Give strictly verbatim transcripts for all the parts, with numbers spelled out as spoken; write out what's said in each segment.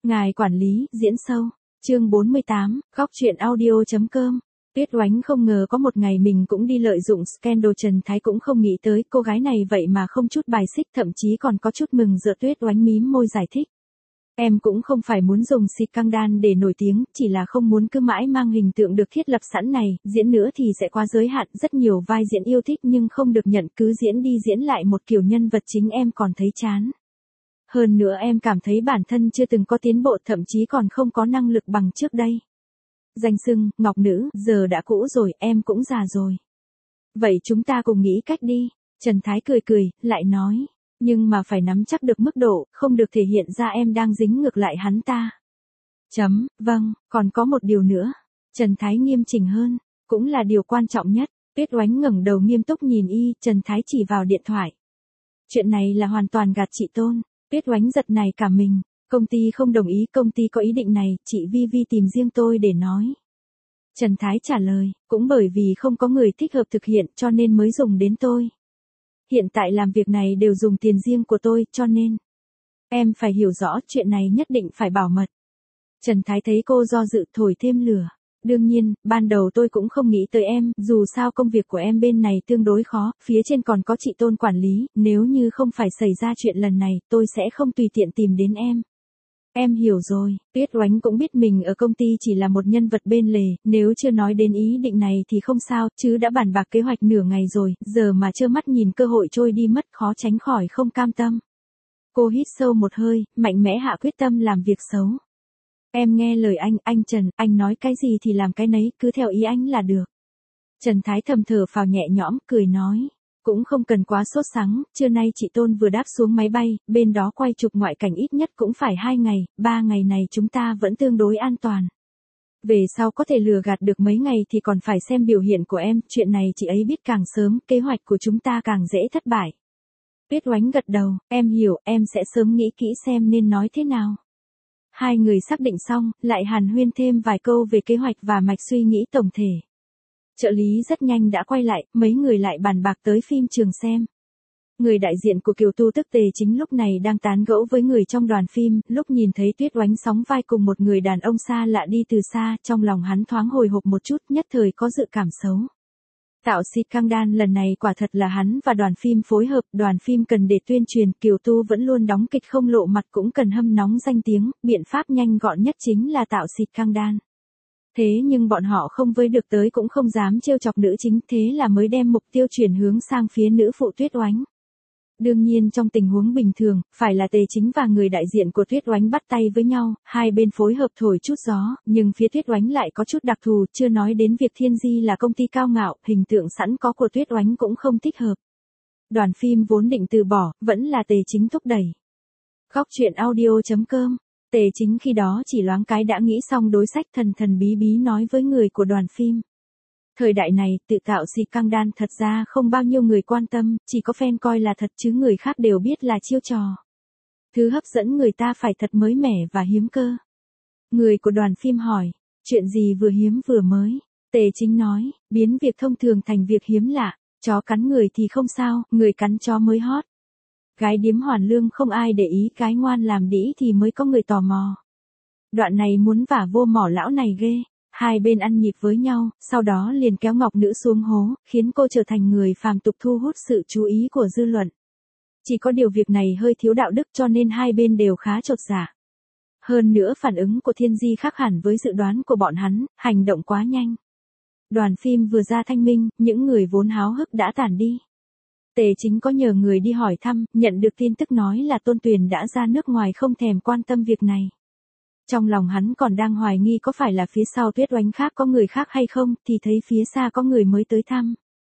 Ngài quản lý, diễn sâu. Chương bốn mươi tám, góc truyện audio.com. Tuyết Oánh không ngờ có một ngày mình cũng đi lợi dụng scandal. Trần Thái cũng không nghĩ tới cô gái này vậy mà không chút bài xích, thậm chí còn có chút mừng rỡ. Tuyết Oánh mím môi giải thích. Em cũng không phải muốn dùng xịt căng đan để nổi tiếng, chỉ là không muốn cứ mãi mang hình tượng được thiết lập sẵn này, diễn nữa thì sẽ quá giới hạn. Rất nhiều vai diễn yêu thích nhưng không được nhận, cứ diễn đi diễn lại một kiểu nhân vật chính em còn thấy chán. Hơn nữa em cảm thấy bản thân chưa từng có tiến bộ, thậm chí còn không có năng lực bằng trước đây. Danh xưng, ngọc nữ, giờ đã cũ rồi, em cũng già rồi. Vậy chúng ta cùng nghĩ cách đi. Trần Thái cười cười, lại nói. Nhưng mà phải nắm chắc được mức độ, không được thể hiện ra em đang dính ngược lại hắn ta. Chấm, vâng, còn có một điều nữa. Trần Thái nghiêm chỉnh hơn, cũng là điều quan trọng nhất. Tuyết Oánh ngẩng đầu nghiêm túc nhìn y, Trần Thái chỉ vào điện thoại. Chuyện này là hoàn toàn gạt chị Tôn. Tuyết Oánh giật nảy cả mình. Công ty không đồng ý, công ty có ý định này, chị Vi Vi tìm riêng tôi để nói. Trần Thái trả lời, cũng bởi vì không có người thích hợp thực hiện cho nên mới dùng đến tôi. Hiện tại làm việc này đều dùng tiền riêng của tôi, cho nên em phải hiểu rõ chuyện này nhất định phải bảo mật. Trần Thái thấy cô do dự, thổi thêm lửa. Đương nhiên, ban đầu tôi cũng không nghĩ tới em, dù sao công việc của em bên này tương đối khó, phía trên còn có chị Tôn quản lý, nếu như không phải xảy ra chuyện lần này, tôi sẽ không tùy tiện tìm đến em. Em hiểu rồi. Tuyết Oánh cũng biết mình ở công ty chỉ là một nhân vật bên lề, nếu chưa nói đến ý định này thì không sao, chứ đã bàn bạc kế hoạch nửa ngày rồi, giờ mà trơ mắt nhìn cơ hội trôi đi mất, khó tránh khỏi không cam tâm. Cô hít sâu một hơi, mạnh mẽ hạ quyết tâm làm việc xấu. Em nghe lời anh, anh Trần, anh nói cái gì thì làm cái nấy, cứ theo ý anh là được. Trần Thái thầm thở phào nhẹ nhõm, cười nói. Cũng không cần quá sốt sắng, trưa nay chị Tôn vừa đáp xuống máy bay, bên đó quay chụp ngoại cảnh ít nhất cũng phải hai ngày, ba ngày này chúng ta vẫn tương đối an toàn. Về sau có thể lừa gạt được mấy ngày thì còn phải xem biểu hiện của em, chuyện này chị ấy biết càng sớm, kế hoạch của chúng ta càng dễ thất bại. Tuyết Oánh gật đầu, em hiểu, em sẽ sớm nghĩ kỹ xem nên nói thế nào. Hai người xác định xong, lại hàn huyên thêm vài câu về kế hoạch và mạch suy nghĩ tổng thể. Trợ lý rất nhanh đã quay lại, mấy người lại bàn bạc tới phim trường xem. Người đại diện của Kiều Tu tức Tề Chính lúc này đang tán gẫu với người trong đoàn phim, lúc nhìn thấy Tuyết Oánh sóng vai cùng một người đàn ông xa lạ đi từ xa, trong lòng hắn thoáng hồi hộp một chút, nhất thời có dự cảm xấu. Tạo xịt căng đan lần này quả thật là hắn và đoàn phim phối hợp, đoàn phim cần để tuyên truyền, Kiều Tu vẫn luôn đóng kịch không lộ mặt cũng cần hâm nóng danh tiếng, biện pháp nhanh gọn nhất chính là tạo xịt căng đan. Thế nhưng bọn họ không với được tới cũng không dám trêu chọc nữ chính, thế là mới đem mục tiêu chuyển hướng sang phía nữ phụ Tuyết Oánh. Đương nhiên trong tình huống bình thường, phải là Tề Chính và người đại diện của Tuyết Oánh bắt tay với nhau, hai bên phối hợp thổi chút gió, nhưng phía Tuyết Oánh lại có chút đặc thù, chưa nói đến việc Thiên Di là công ty cao ngạo, hình tượng sẵn có của Tuyết Oánh cũng không thích hợp. Đoàn phim vốn định từ bỏ, vẫn là Tề Chính thúc đẩy. Góc truyện audio.com. Tề Chính khi đó chỉ loáng cái đã nghĩ xong đối sách, thần thần bí bí nói với người của đoàn phim. Thời đại này, tự tạo xịt căng đan thật ra không bao nhiêu người quan tâm, chỉ có fan coi là thật chứ người khác đều biết là chiêu trò. Thứ hấp dẫn người ta phải thật mới mẻ và hiếm cơ. Người của đoàn phim hỏi, chuyện gì vừa hiếm vừa mới? Tề Chính nói, biến việc thông thường thành việc hiếm lạ, chó cắn người thì không sao, người cắn chó mới hot. Gái điếm hoàn lương không ai để ý, cái ngoan làm đĩ thì mới có người tò mò. Đoạn này muốn vả vô mỏ lão này ghê. Hai bên ăn nhịp với nhau, sau đó liền kéo ngọc nữ xuống hố, khiến cô trở thành người phàm tục thu hút sự chú ý của dư luận. Chỉ có điều việc này hơi thiếu đạo đức cho nên hai bên đều khá chột dạ. Hơn nữa phản ứng của Thiên Di khác hẳn với dự đoán của bọn hắn, hành động quá nhanh. Đoàn phim vừa ra thanh minh, những người vốn háo hức đã tản đi. Tề Chính có nhờ người đi hỏi thăm, nhận được tin tức nói là Tôn Tuyền đã ra nước ngoài không thèm quan tâm việc này. Trong lòng hắn còn đang hoài nghi có phải là phía sau Tuyết Oánh khác có người khác hay không, thì thấy phía xa có người mới tới thăm.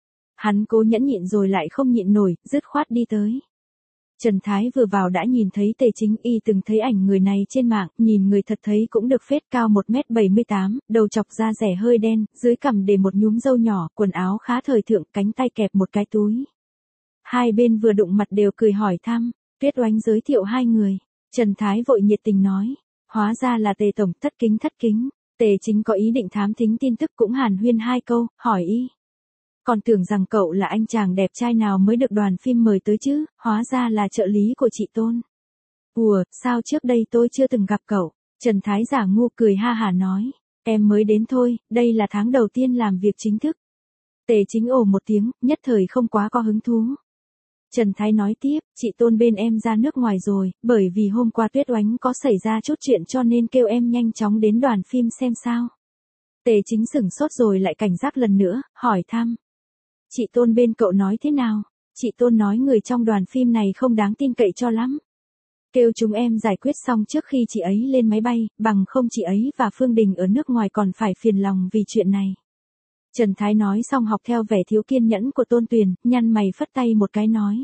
Hắn cố nhẫn nhịn rồi lại không nhịn nổi, dứt khoát đi tới. Trần Thái vừa vào đã nhìn thấy Tề Chính, y từng thấy ảnh người này trên mạng, nhìn người thật thấy cũng được phết, cao một mét bảy mươi tám, đầu chọc da rẻ hơi đen, dưới cằm để một nhúm râu nhỏ, quần áo khá thời thượng, cánh tay kẹp một cái túi. Hai bên vừa đụng mặt đều cười hỏi thăm, Tuyết Oánh giới thiệu hai người. Trần Thái vội nhiệt tình nói. Hóa ra là Tề Tổng, thất kính thất kính. Tề Chính có ý định thám thính tin tức cũng hàn huyên hai câu, hỏi y. Còn tưởng rằng cậu là anh chàng đẹp trai nào mới được đoàn phim mời tới chứ, hóa ra là trợ lý của chị Tôn. Ủa, sao trước đây tôi chưa từng gặp cậu? Trần Thái giả ngu cười ha hả nói. Em mới đến thôi, đây là tháng đầu tiên làm việc chính thức. Tề Chính ồ một tiếng, nhất thời không quá có hứng thú. Trần Thái nói tiếp, chị Tôn bên em ra nước ngoài rồi, bởi vì hôm qua Tuyết Oánh có xảy ra chút chuyện cho nên kêu em nhanh chóng đến đoàn phim xem sao. Tề Chính sửng sốt rồi lại cảnh giác lần nữa, hỏi thăm. Chị Tôn bên cậu nói thế nào? Chị Tôn nói người trong đoàn phim này không đáng tin cậy cho lắm. Kêu chúng em giải quyết xong trước khi chị ấy lên máy bay, bằng không chị ấy và Phương Đình ở nước ngoài còn phải phiền lòng vì chuyện này. Trần Thái nói xong học theo vẻ thiếu kiên nhẫn của Tôn Tuyền, nhăn mày phất tay một cái nói.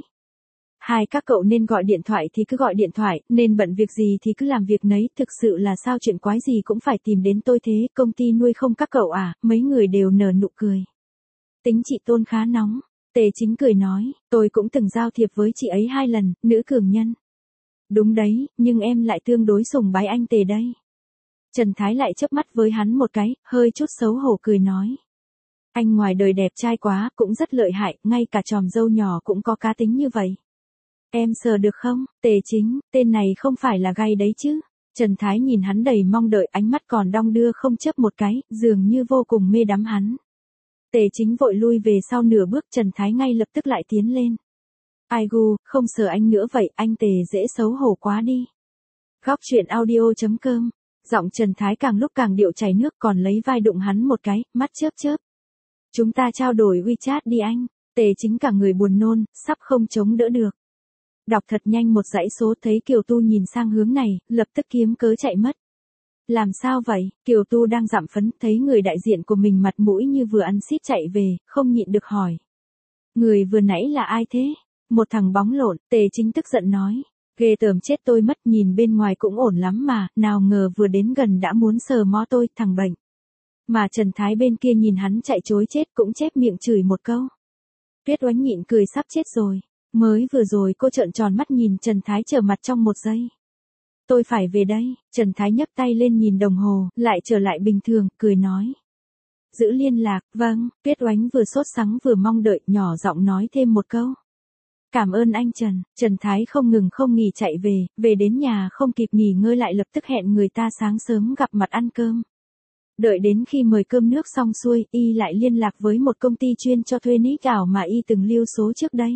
Hai các cậu nên gọi điện thoại thì cứ gọi điện thoại, nên bận việc gì thì cứ làm việc nấy, thực sự là sao chuyện quái gì cũng phải tìm đến tôi thế, công ty nuôi không các cậu à, mấy người đều nở nụ cười. Tính chị Tôn khá nóng, Tề Chính cười nói, tôi cũng từng giao thiệp với chị ấy hai lần, nữ cường nhân. Đúng đấy, nhưng em lại tương đối sùng bái anh Tề đây. Trần Thái lại chớp mắt với hắn một cái, hơi chút xấu hổ cười nói. Anh ngoài đời đẹp trai quá, cũng rất lợi hại, ngay cả tròm dâu nhỏ cũng có cá tính như vậy. Em sờ được không? Tề Chính, tên này không phải là gay đấy chứ. Trần Thái nhìn hắn đầy mong đợi, ánh mắt còn đong đưa không chớp một cái, dường như vô cùng mê đắm hắn. Tề Chính vội lui về sau nửa bước, Trần Thái ngay lập tức lại tiến lên. Ai gu, không sờ anh nữa vậy, anh Tề dễ xấu hổ quá đi. Góc truyện audio chấm com. Giọng Trần Thái càng lúc càng điệu chảy nước, còn lấy vai đụng hắn một cái, mắt chớp chớp. Chúng ta trao đổi WeChat đi anh. Tề Chính cả người buồn nôn, sắp không chống đỡ được. Đọc thật nhanh một dãy số, thấy Kiều Tu nhìn sang hướng này, lập tức kiếm cớ chạy mất. Làm sao vậy? Kiều Tu đang dặm phấn, thấy người đại diện của mình mặt mũi như vừa ăn xít chạy về, không nhịn được hỏi. Người vừa nãy là ai thế? Một thằng bóng lộn. Tề Chính tức giận nói. Ghê tởm chết tôi mất, nhìn bên ngoài cũng ổn lắm mà, nào ngờ vừa đến gần đã muốn sờ mó tôi, thằng bệnh. Mà Trần Thái bên kia nhìn hắn chạy chối chết cũng chép miệng chửi một câu. Tuyết Oánh nhịn cười sắp chết rồi. Mới vừa rồi cô trợn tròn mắt nhìn Trần Thái trở mặt trong một giây. Tôi phải về đây. Trần Thái nhấc tay lên nhìn đồng hồ, lại trở lại bình thường, cười nói. Giữ liên lạc, vâng. Tuyết Oánh vừa sốt sắng vừa mong đợi, nhỏ giọng nói thêm một câu. Cảm ơn anh Trần. Trần Thái không ngừng không nghỉ chạy về, về đến nhà không kịp nghỉ ngơi lại lập tức hẹn người ta sáng sớm gặp mặt ăn cơm. Đợi đến khi mời cơm nước xong xuôi, y lại liên lạc với một công ty chuyên cho thuê nick ảo mà y từng lưu số trước đây.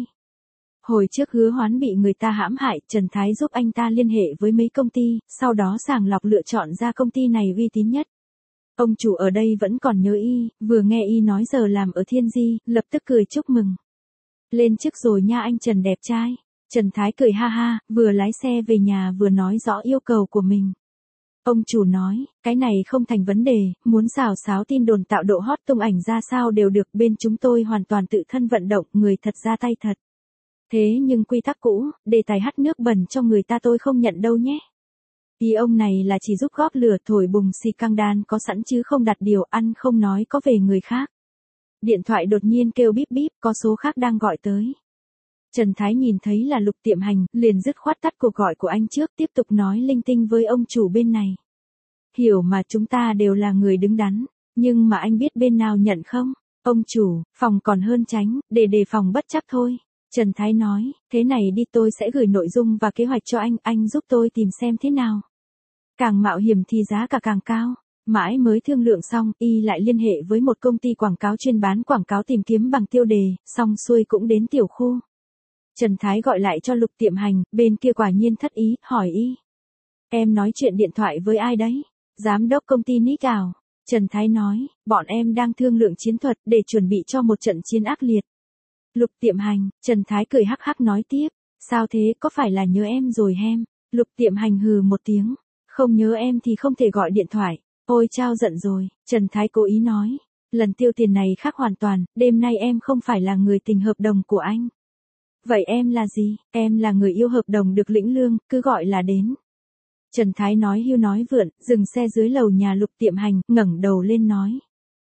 Hồi trước Hứa Hoán bị người ta hãm hại, Trần Thái giúp anh ta liên hệ với mấy công ty, sau đó sàng lọc lựa chọn ra công ty này uy tín nhất. Ông chủ ở đây vẫn còn nhớ y, vừa nghe y nói giờ làm ở Thiên Di, lập tức cười chúc mừng. Lên chức rồi nha anh Trần đẹp trai. Trần Thái cười ha ha, vừa lái xe về nhà vừa nói rõ yêu cầu của mình. Ông chủ nói, cái này không thành vấn đề, muốn xào xáo tin đồn tạo độ hot tung ảnh ra sao đều được, bên chúng tôi hoàn toàn tự thân vận động, người thật ra tay thật. Thế nhưng quy tắc cũ, đề tài hắt nước bẩn cho người ta tôi không nhận đâu nhé. Ý ông này là chỉ giúp góp lửa thổi bùng xì căng đan có sẵn chứ không đặt điều, ăn không nói có về người khác. Điện thoại đột nhiên kêu bíp bíp, có số khác đang gọi tới. Trần Thái nhìn thấy là Lục Tiệm Hành, liền dứt khoát tắt cuộc gọi của anh trước, tiếp tục nói linh tinh với ông chủ bên này. Hiểu mà, chúng ta đều là người đứng đắn, nhưng mà anh biết bên nào nhận không? Ông chủ, phòng còn hơn tránh, để đề phòng bất chắc thôi. Trần Thái nói, thế này đi, tôi sẽ gửi nội dung và kế hoạch cho anh, anh giúp tôi tìm xem thế nào. Càng mạo hiểm thì giá cả càng cao. Mãi mới thương lượng xong, y lại liên hệ với một công ty quảng cáo chuyên bán quảng cáo tìm kiếm bằng tiêu đề, xong xuôi cũng đến tiểu khu. Trần Thái gọi lại cho Lục Tiệm Hành, bên kia quả nhiên thất ý, hỏi y. Em nói chuyện điện thoại với ai đấy? Giám đốc công ty nick ảo. Trần Thái nói, bọn em đang thương lượng chiến thuật để chuẩn bị cho một trận chiến ác liệt. Lục Tiệm Hành, Trần Thái cười hắc hắc nói tiếp, sao thế, có phải là nhớ em rồi hem? Lục Tiệm Hành hừ một tiếng, không nhớ em thì không thể gọi điện thoại. Ôi chao giận rồi, Trần Thái cố ý nói, lần tiêu tiền này khác hoàn toàn, đêm nay em không phải là người tình hợp đồng của anh. Vậy em là gì? Em là người yêu hợp đồng được lĩnh lương, cứ gọi là đến. Trần Thái nói hưu nói vượn, dừng xe dưới lầu nhà Lục Tiệm Hành, ngẩng đầu lên nói.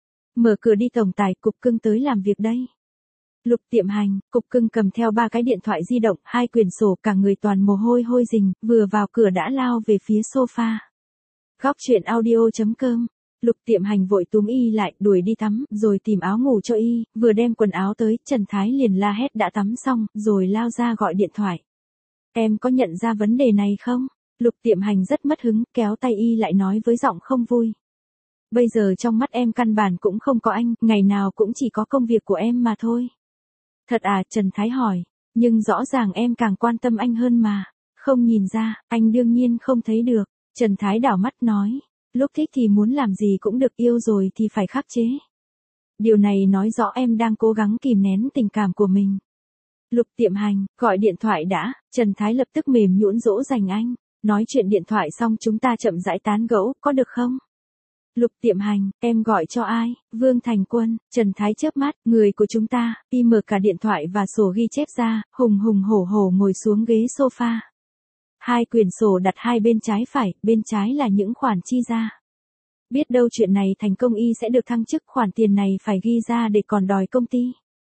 Mở cửa đi tổng tài, cục cưng tới làm việc đây. Lục Tiệm Hành, cục cưng cầm theo ba cái điện thoại di động, hai quyển sổ, cả người toàn mồ hôi hôi rình, vừa vào cửa đã lao về phía sofa. Góc truyện audio chấm com. Lục Tiệm Hành vội túm y lại, đuổi đi tắm, rồi tìm áo ngủ cho y, vừa đem quần áo tới, Trần Thái liền la hét đã tắm xong, rồi lao ra gọi điện thoại. Em có nhận ra vấn đề này không? Lục Tiệm Hành rất mất hứng, kéo tay y lại nói với giọng không vui. Bây giờ trong mắt em căn bản cũng không có anh, ngày nào cũng chỉ có công việc của em mà thôi. Thật à, Trần Thái hỏi, nhưng rõ ràng em càng quan tâm anh hơn mà. Không nhìn ra, anh đương nhiên không thấy được. Trần Thái đảo mắt nói, lúc thích thì muốn làm gì cũng được, yêu rồi thì phải khắc chế. Điều này nói rõ em đang cố gắng kìm nén tình cảm của mình. Lục Tiệm Hành, gọi điện thoại đã. Trần Thái lập tức mềm nhũn dỗ dành anh. Nói chuyện điện thoại xong chúng ta chậm rãi tán gẫu, có được không? Lục Tiệm Hành, em gọi cho ai? Vương Thành Quân. Trần Thái chớp mắt, người của chúng ta. Y mở cả điện thoại và sổ ghi chép ra, hùng hùng hổ hổ ngồi xuống ghế sofa. Hai quyển sổ đặt hai bên trái phải, bên trái là những khoản chi ra. Biết đâu chuyện này thành công y sẽ được thăng chức, khoản tiền này phải ghi ra để còn đòi công ty.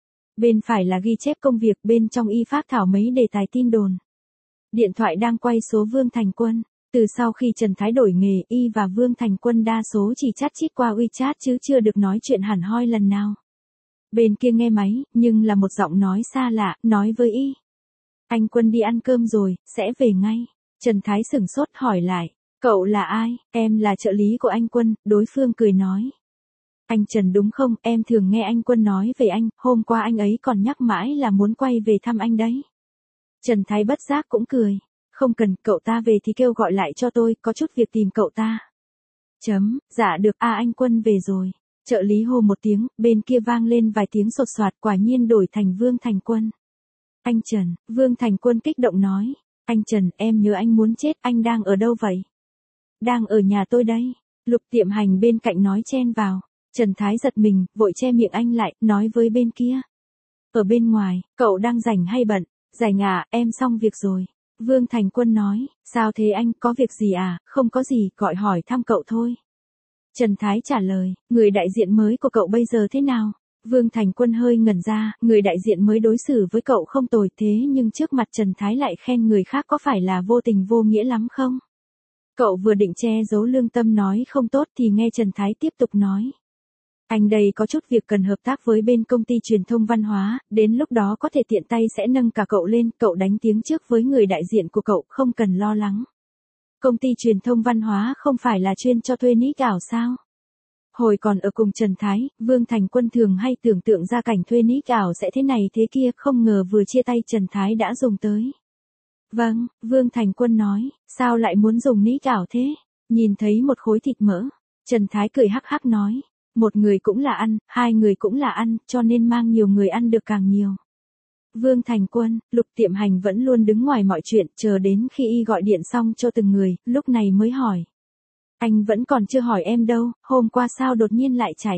Bên phải là ghi chép công việc, bên trong y phác thảo mấy đề tài tin đồn. Điện thoại đang quay số Vương Thành Quân. Từ sau khi Trần Thái đổi nghề, y và Vương Thành Quân đa số chỉ chat chít qua WeChat chứ chưa được nói chuyện hẳn hoi lần nào. Bên kia nghe máy, nhưng là một giọng nói xa lạ, nói với y. Anh Quân đi ăn cơm rồi, sẽ về ngay. Trần Thái sửng sốt hỏi lại, cậu là ai? Em là trợ lý của anh Quân, đối phương cười nói. Anh Trần đúng không, em thường nghe anh Quân nói về anh, hôm qua anh ấy còn nhắc mãi là muốn quay về thăm anh đấy. Trần Thái bất giác cũng cười. Không cần, cậu ta về thì kêu gọi lại cho tôi, có chút việc tìm cậu ta. Chấm, dạ được, à anh Quân về rồi. Trợ lý hô một tiếng, bên kia vang lên vài tiếng sột soạt, quả nhiên đổi thành Vương Thành Quân. Anh Trần, Vương Thành Quân kích động nói. Anh Trần, em nhớ anh muốn chết, anh đang ở đâu vậy? Đang ở nhà tôi đây. Lục Tiệm Hành bên cạnh nói chen vào. Trần Thái giật mình, vội che miệng anh lại, nói với bên kia. Ở bên ngoài, cậu đang rảnh hay bận? Rảnh à, em xong việc rồi. Vương Thành Quân nói, sao thế anh, có việc gì à? Không có gì, gọi hỏi thăm cậu thôi. Trần Thái trả lời, người đại diện mới của cậu bây giờ thế nào? Vương Thành Quân hơi ngẩn ra, người đại diện mới đối xử với cậu không tồi, thế nhưng trước mặt Trần Thái lại khen người khác, có phải là vô tình vô nghĩa lắm không? Cậu vừa định che giấu lương tâm nói không tốt thì nghe Trần Thái tiếp tục nói. Anh đây có chút việc cần hợp tác với bên công ty truyền thông văn hóa, đến lúc đó có thể tiện tay sẽ nâng cả cậu lên, cậu đánh tiếng trước với người đại diện của cậu, không cần lo lắng. Công ty truyền thông văn hóa không phải là chuyên cho thuê nick ảo sao? Hồi còn ở cùng Trần Thái, Vương Thành Quân thường hay tưởng tượng ra cảnh thuê nick ảo sẽ thế này thế kia, không ngờ vừa chia tay Trần Thái đã dùng tới. Vâng, Vương Thành Quân nói, sao lại muốn dùng nick ảo thế? Nhìn thấy một khối thịt mỡ, Trần Thái cười hắc hắc nói. Một người cũng là ăn, hai người cũng là ăn, cho nên mang nhiều người ăn được càng nhiều. Vương Thành Quân, Lục Tiệm Hành vẫn luôn đứng ngoài mọi chuyện, chờ đến khi y gọi điện xong cho từng người, lúc này mới hỏi. Anh vẫn còn chưa hỏi em đâu, hôm qua sao đột nhiên lại chạy?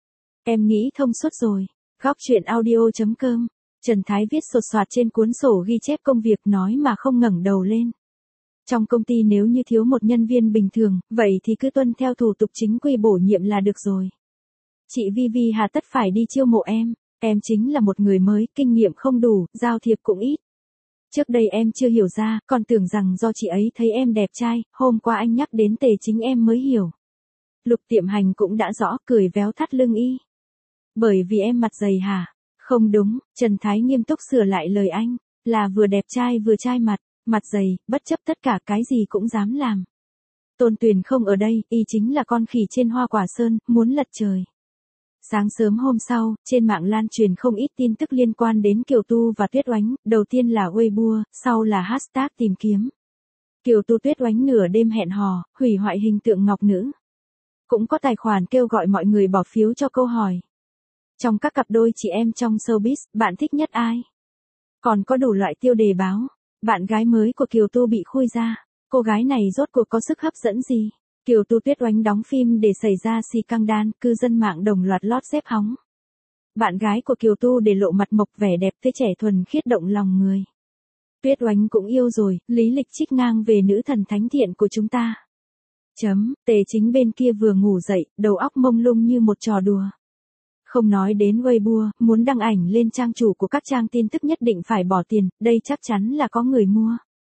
Em nghĩ thông suốt rồi. Góc chuyện audio chấm com. Trần Thái viết sột soạt trên cuốn sổ ghi chép công việc, nói mà không ngẩng đầu lên. Trong công ty nếu như thiếu một nhân viên bình thường, vậy thì cứ tuân theo thủ tục chính quy bổ nhiệm là được rồi. Chị Vi Vi hà tất phải đi chiêu mộ em, em chính là một người mới, kinh nghiệm không đủ, giao thiệp cũng ít. Trước đây em chưa hiểu ra, còn tưởng rằng do chị ấy thấy em đẹp trai, hôm qua anh nhắc đến Tề Chính em mới hiểu. Lục Tiệm Hành cũng đã rõ, cười véo thắt lưng y. Bởi vì em mặt dày hả? Không đúng, Trần Thái nghiêm túc sửa lại lời anh, là vừa đẹp trai vừa trai mặt, mặt dày, bất chấp tất cả cái gì cũng dám làm. Tôn Tuyền không ở đây, y chính là con khỉ trên hoa quả sơn, muốn lật trời. Sáng sớm hôm sau, trên mạng lan truyền không ít tin tức liên quan đến Kiều Tu và Tuyết Oánh, đầu tiên là Weibo, sau là hashtag tìm kiếm. Kiều Tu Tuyết Oánh nửa đêm hẹn hò, hủy hoại hình tượng ngọc nữ. Cũng có tài khoản kêu gọi mọi người bỏ phiếu cho câu hỏi. Trong các cặp đôi chị em trong showbiz, bạn thích nhất ai? Còn có đủ loại tiêu đề báo. Bạn gái mới của Kiều Tu bị khui ra. Cô gái này rốt cuộc có sức hấp dẫn gì? Kiều Tu Tuyết Oánh đóng phim để xảy ra xì căng đan, cư dân mạng đồng loạt lót xếp hóng. Bạn gái của Kiều Tu để lộ mặt mộc vẻ đẹp tươi trẻ thuần khiết động lòng người. Tuyết Oánh cũng yêu rồi, lý lịch trích ngang về nữ thần thánh thiện của chúng ta. Chấm, Tề Chính bên kia vừa ngủ dậy, đầu óc mông lung như một trò đùa. Không nói đến Weibo, muốn đăng ảnh lên trang chủ của các trang tin tức nhất định phải bỏ tiền, đây chắc chắn là có người mua.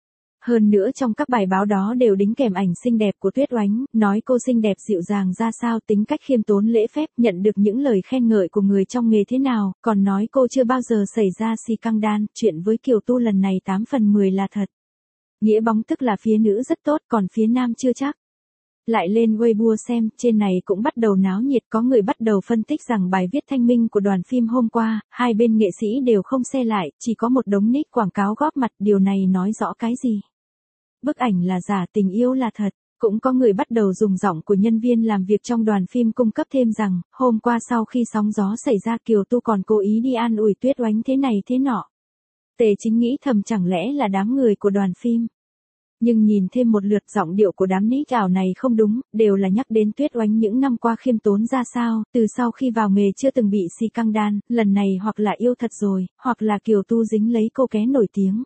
Hơn nữa trong các bài báo đó đều đính kèm ảnh xinh đẹp của Tuyết Oánh, nói cô xinh đẹp dịu dàng ra sao, tính cách khiêm tốn lễ phép, nhận được những lời khen ngợi của người trong nghề thế nào, còn nói cô chưa bao giờ xảy ra xì căng đan, chuyện với Kiều Tu lần này tám phần mười là thật. Nghĩa bóng tức là phía nữ rất tốt còn phía nam chưa chắc. Lại lên Weibo xem, trên này cũng bắt đầu náo nhiệt, có người bắt đầu phân tích rằng bài viết thanh minh của đoàn phim hôm qua, hai bên nghệ sĩ đều không share lại, chỉ có một đống nick quảng cáo góp mặt, điều này nói rõ cái gì? Bức ảnh là giả, tình yêu là thật. Cũng có người bắt đầu dùng giọng của nhân viên làm việc trong đoàn phim cung cấp thêm rằng, hôm qua sau khi sóng gió xảy ra Kiều Tu còn cố ý đi an ủi Tuyết Oánh thế này thế nọ. Tề Chính nghĩ thầm chẳng lẽ là đám người của đoàn phim. Nhưng nhìn thêm một lượt giọng điệu của đám nick ảo này không đúng, đều là nhắc đến Tuyết Oánh những năm qua khiêm tốn ra sao, từ sau khi vào nghề chưa từng bị si căng đan, lần này hoặc là yêu thật rồi, hoặc là Kiều Tu dính lấy cô ké nổi tiếng.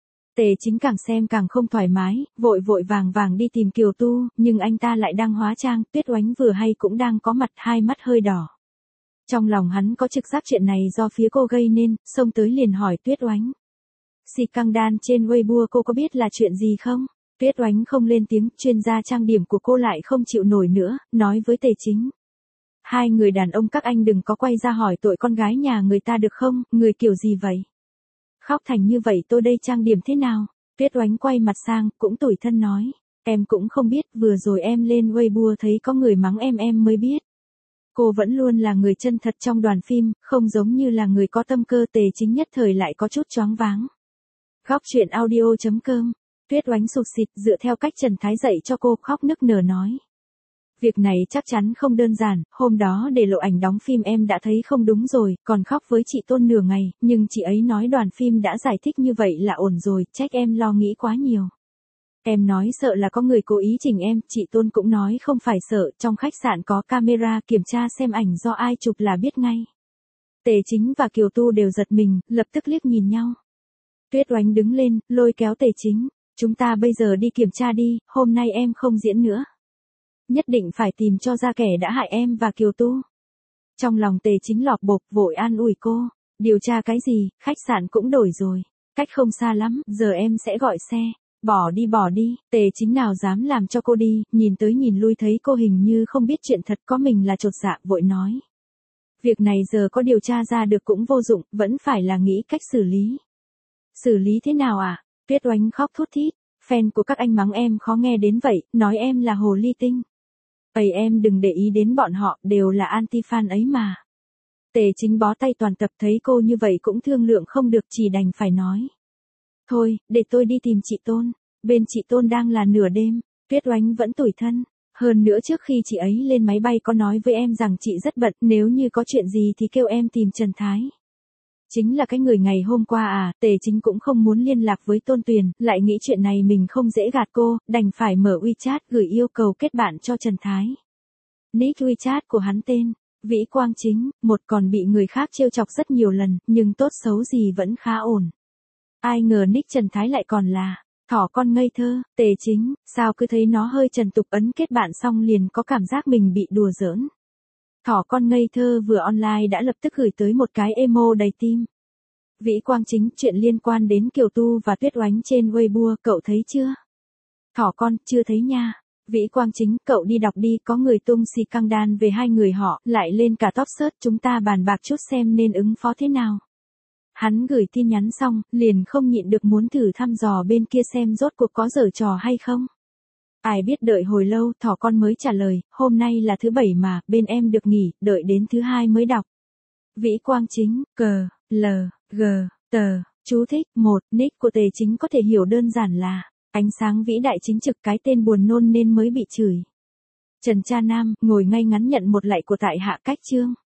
Tề Chính càng xem càng không thoải mái, vội vội vàng vàng đi tìm Kiều Tu, nhưng anh ta lại đang hóa trang, Tuyết Oánh vừa hay cũng đang có mặt, hai mắt hơi đỏ. Trong lòng hắn có trực giác chuyện này do phía cô gây nên, xông tới liền hỏi Tuyết Oánh. Si căng đan trên Weibo cô có biết là chuyện gì không? Tuyết Oánh không lên tiếng, chuyên gia trang điểm của cô lại không chịu nổi nữa, nói với Tề Chính. Hai người đàn ông các anh đừng có quay ra hỏi tội con gái nhà người ta được không, người kiểu gì vậy? Khóc thành như vậy tôi đây trang điểm thế nào? Tuyết Oánh quay mặt sang, cũng tủi thân nói. Em cũng không biết, vừa rồi em lên Weibo thấy có người mắng em em mới biết. Cô vẫn luôn là người chân thật trong đoàn phim, không giống như là người có tâm cơ. Tề Chính nhất thời lại có chút choáng váng. Góc truyện audio chấm com. Tuyết Oánh sụt sịt dựa theo cách Trần Thái dạy cho cô, khóc nức nở nói. Việc này chắc chắn không đơn giản, hôm đó để lộ ảnh đóng phim em đã thấy không đúng rồi, còn khóc với chị Tôn nửa ngày, nhưng chị ấy nói đoàn phim đã giải thích như vậy là ổn rồi, trách em lo nghĩ quá nhiều. Em nói sợ là có người cố ý chỉnh em, chị Tôn cũng nói không phải sợ, trong khách sạn có camera kiểm tra xem ảnh do ai chụp là biết ngay. Tề Chính và Kiều Tu đều giật mình, lập tức liếc nhìn nhau. Tuyết Oánh đứng lên, lôi kéo Tề Chính, chúng ta bây giờ đi kiểm tra đi, hôm nay em không diễn nữa. Nhất định phải tìm cho ra kẻ đã hại em và Kiều Tu. Trong lòng Tề Chính lọp bộp vội an ủi cô, điều tra cái gì, khách sạn cũng đổi rồi, cách không xa lắm, giờ em sẽ gọi xe, bỏ đi bỏ đi. Tề Chính nào dám làm cho cô đi, nhìn tới nhìn lui thấy cô hình như không biết chuyện thật, có mình là chột dạ, vội nói. Việc này giờ có điều tra ra được cũng vô dụng, vẫn phải là nghĩ cách xử lý. Xử lý thế nào à? Tuyết Oánh khóc thút thít, fan của các anh mắng em khó nghe đến vậy, nói em là hồ ly tinh. Ây em đừng để ý đến bọn họ, đều là anti-fan ấy mà. Tề Chính bó tay toàn tập, thấy cô như vậy cũng thương lượng không được, chỉ đành phải nói. Thôi, để tôi đi tìm chị Tôn, bên chị Tôn đang là nửa đêm. Tuyết Oánh vẫn tủi thân, hơn nữa trước khi chị ấy lên máy bay có nói với em rằng chị rất bận, nếu như có chuyện gì thì kêu em tìm Trần Thái. Chính là cái người ngày hôm qua à, Tề Chính cũng không muốn liên lạc với Tôn Tuyền, lại nghĩ chuyện này mình không dễ gạt cô, đành phải mở WeChat gửi yêu cầu kết bạn cho Trần Thái. Nick WeChat của hắn tên, Vĩ Quang Chính, một còn bị người khác trêu chọc rất nhiều lần, nhưng tốt xấu gì vẫn khá ổn. Ai ngờ nick Trần Thái lại còn là, thỏ con ngây thơ. Tề Chính, sao cứ thấy nó hơi trần tục, ấn kết bạn xong liền có cảm giác mình bị đùa giỡn. Thỏ con ngây thơ vừa online đã lập tức gửi tới một cái emo đầy tim. Vĩ Quang Chính, chuyện liên quan đến Kiều Tu và Tuyết Oánh trên Weibo, cậu thấy chưa? Thỏ con, chưa thấy nha. Vĩ Quang Chính, cậu đi đọc đi, có người tung si căng đan về hai người họ, lại lên cả top search, chúng ta bàn bạc chút xem nên ứng phó thế nào. Hắn gửi tin nhắn xong, liền không nhịn được muốn thử thăm dò bên kia xem rốt cuộc có giở trò hay không. Ai biết đợi hồi lâu, thỏ con mới trả lời, hôm nay là thứ bảy mà, bên em được nghỉ, đợi đến thứ hai mới đọc. Vĩ Quang Chính, cờ, l, g, tờ, chú thích, một, nick của Tề Chính có thể hiểu đơn giản là, ánh sáng vĩ đại chính trực, cái tên buồn nôn nên mới bị chửi. Trần Cha Nam, ngồi ngay ngắn nhận một lạy của tại hạ cách chương.